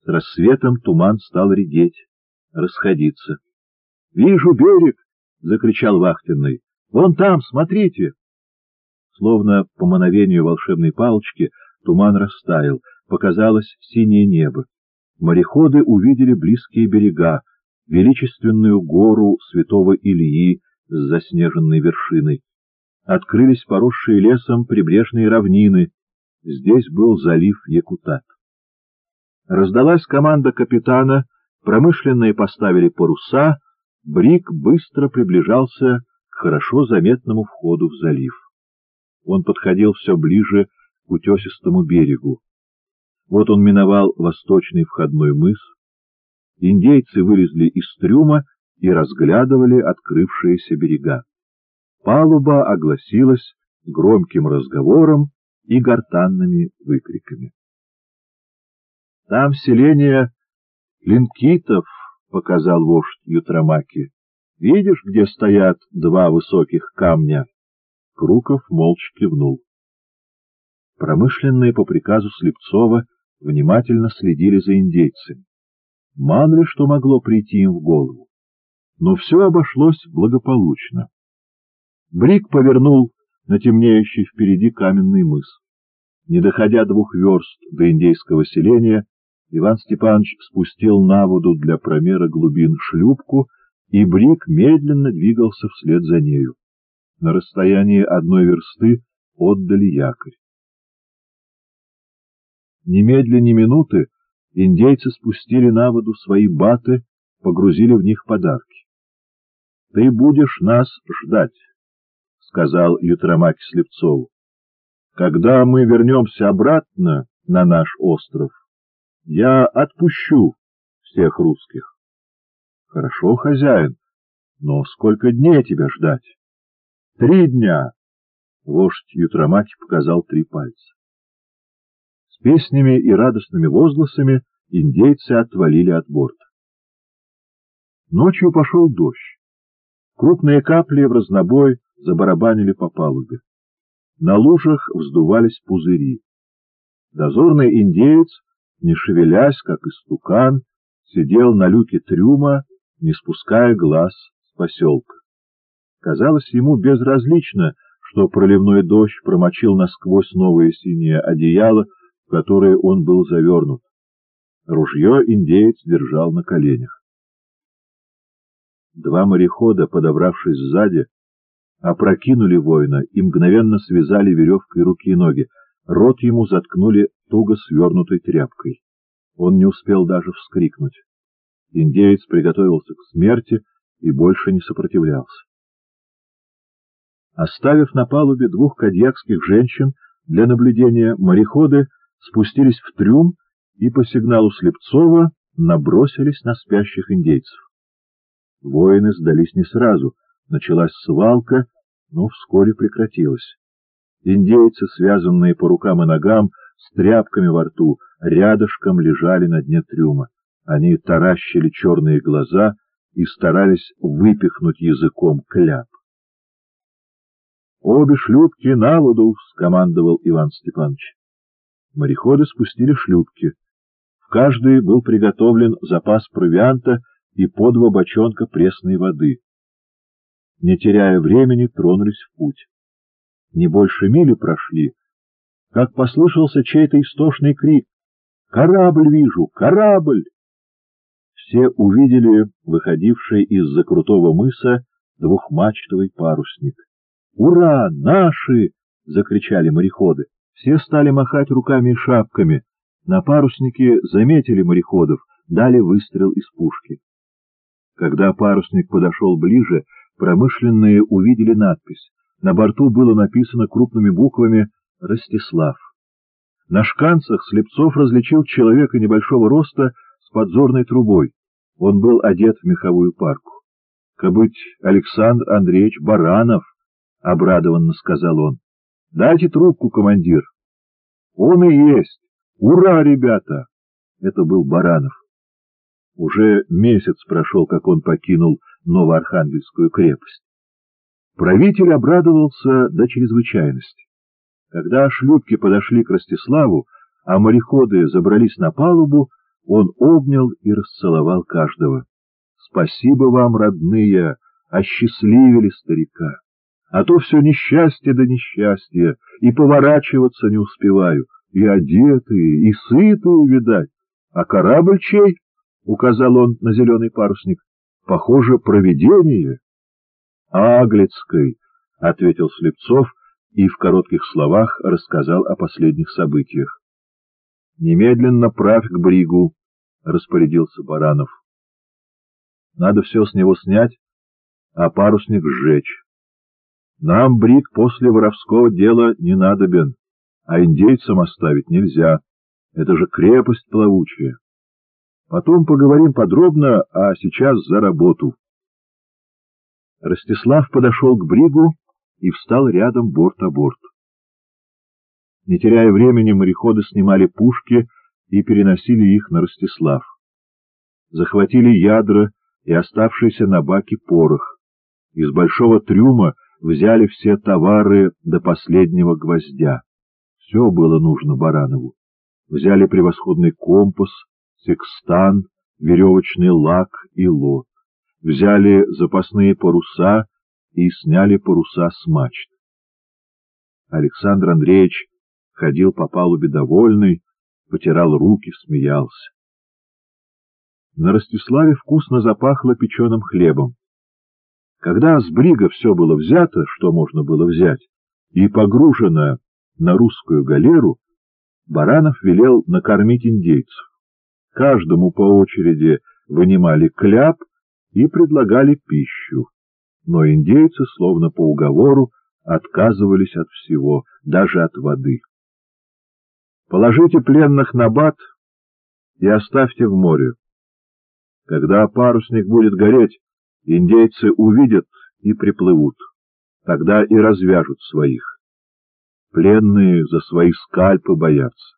С рассветом туман стал редеть, расходиться. — Вижу берег! — закричал вахтенный. — Вон там, смотрите! Словно по мановению волшебной палочки туман растаял, показалось синее небо. Мореходы увидели близкие берега, величественную гору святого Ильи с заснеженной вершиной. Открылись поросшие лесом прибрежные равнины. Здесь был залив Якутат. Раздалась команда капитана, промышленные поставили паруса, бриг быстро приближался к хорошо заметному входу в залив. Он подходил все ближе к утесистому берегу. Вот он миновал восточный входной мыс. Индейцы вылезли из трюма и разглядывали открывшиеся берега. Палуба огласилась громким разговором и гортанными выкриками. — Там селение линкитов, — показал вождь Ютрамаки. — Видишь, где стоят два высоких камня? Круков молча кивнул. Промышленные по приказу Слепцова внимательно следили за индейцами. Мало ли что могло прийти им в голову. Но все обошлось благополучно. Бриг повернул на темнеющий впереди каменный мыс. Не доходя 2 верст до индейского селения, Иван Степанович спустил на воду для промера глубин шлюпку, и бриг медленно двигался вслед за нею. На расстоянии 1 версты отдали якорь. Немедля ни минуты индейцы спустили на воду свои баты, погрузили в них подарки. — Ты будешь нас ждать, — сказал Ютрамаки Слепцову. — Когда мы вернемся обратно на наш остров, я отпущу всех русских. — Хорошо, хозяин, но сколько дней тебя ждать? — 3 дня. Вождь Ютрамаки показал 3 пальца. С песнями и радостными возгласами индейцы отвалили от борта. Ночью пошел дождь. Крупные капли в разнобой забарабанили по палубе. На лужах вздувались пузыри. Дозорный индеец, не шевелясь, как истукан, сидел на люке трюма, не спуская глаз с поселка. Казалось ему безразлично, что проливной дождь промочил насквозь новое синее одеяло, в которое он был завернут. Ружье индеец держал на коленях. 2 морехода, подобравшись сзади, опрокинули воина и мгновенно связали веревкой руки и ноги. Рот ему заткнули туго свернутой тряпкой. Он не успел даже вскрикнуть. Индеец приготовился к смерти и больше не сопротивлялся. Оставив на палубе 2 кадьякских женщин для наблюдения, мореходы спустились в трюм и по сигналу Слепцова набросились на спящих индейцев. Воины сдались не сразу, началась свалка, но вскоре прекратилась. Индейцы, связанные по рукам и ногам, с тряпками во рту, рядышком лежали на дне трюма. Они таращили черные глаза и старались выпихнуть языком кляп. — Обе шлюпки на воду! — скомандовал Иван Степанович. Мореходы спустили шлюпки. В каждой был приготовлен запас провианта и по 2 бочонка пресной воды. Не теряя времени, тронулись в путь. Не больше мили прошли, как послышался чей-то истошный крик: «Корабль вижу! Корабль!» Все увидели выходивший из-за крутого мыса 2-мачтовый парусник. «Ура! Наши!» — закричали мореходы. Все стали махать руками и шапками. На паруснике заметили мореходов, дали выстрел из пушки. Когда парусник подошел ближе, промышленные увидели надпись. На борту было написано крупными буквами «Ростислав». На шканцах Слепцов различил человека небольшого роста с подзорной трубой. Он был одет в меховую парку. — Кабыть Александр Андреевич Баранов, — обрадованно сказал он. — Дайте трубку, командир. — Он и есть. Ура, ребята! Это был Баранов. Уже месяц прошел, как он покинул Новоархангельскую крепость. Правитель обрадовался до чрезвычайности. Когда шлюпки подошли к Ростиславу, а мореходы забрались на палубу, Он обнял и расцеловал каждого. «Спасибо вам, родные, осчастливили старика. А то все несчастье да несчастье, и поворачиваться не успеваю, и одетые, и сытые, видать. А корабль чей?» — указал он на зеленый парусник. «Похоже, провидение». «Аглицкой», — ответил Слепцов и в коротких словах рассказал о последних событиях. «Немедленно правь к бригу», — распорядился Баранов. «Надо все с него снять, а парусник сжечь. Нам бриг после воровского дела не надобен, а индейцам оставить нельзя. Это же крепость плавучая. Потом поговорим подробно, а сейчас за работу». Ростислав подошел к бригу и встал рядом борт о борт. Не теряя времени, мореходы снимали пушки и переносили их на Ростислав. Захватили ядра и оставшийся на баке порох. Из большого трюма взяли все товары до последнего гвоздя. Все было нужно Баранову. Взяли превосходный компас, секстан, веревочный лак и лод. Взяли запасные паруса и сняли паруса с мачт. Александр Андреевич ходил по палубе довольный, потирал руки, смеялся. На Ростиславе вкусно запахло печеным хлебом. Когда с брига все было взято, что можно было взять, и погружено на русскую галеру, Баранов велел накормить индейцев. Каждому по очереди вынимали кляп и предлагали пищу. Но индейцы, словно по уговору, отказывались от всего, даже от воды. «Положите пленных на бат и оставьте в море. Когда парусник будет гореть, индейцы увидят и приплывут. Тогда и развяжут своих. Пленные за свои скальпы боятся.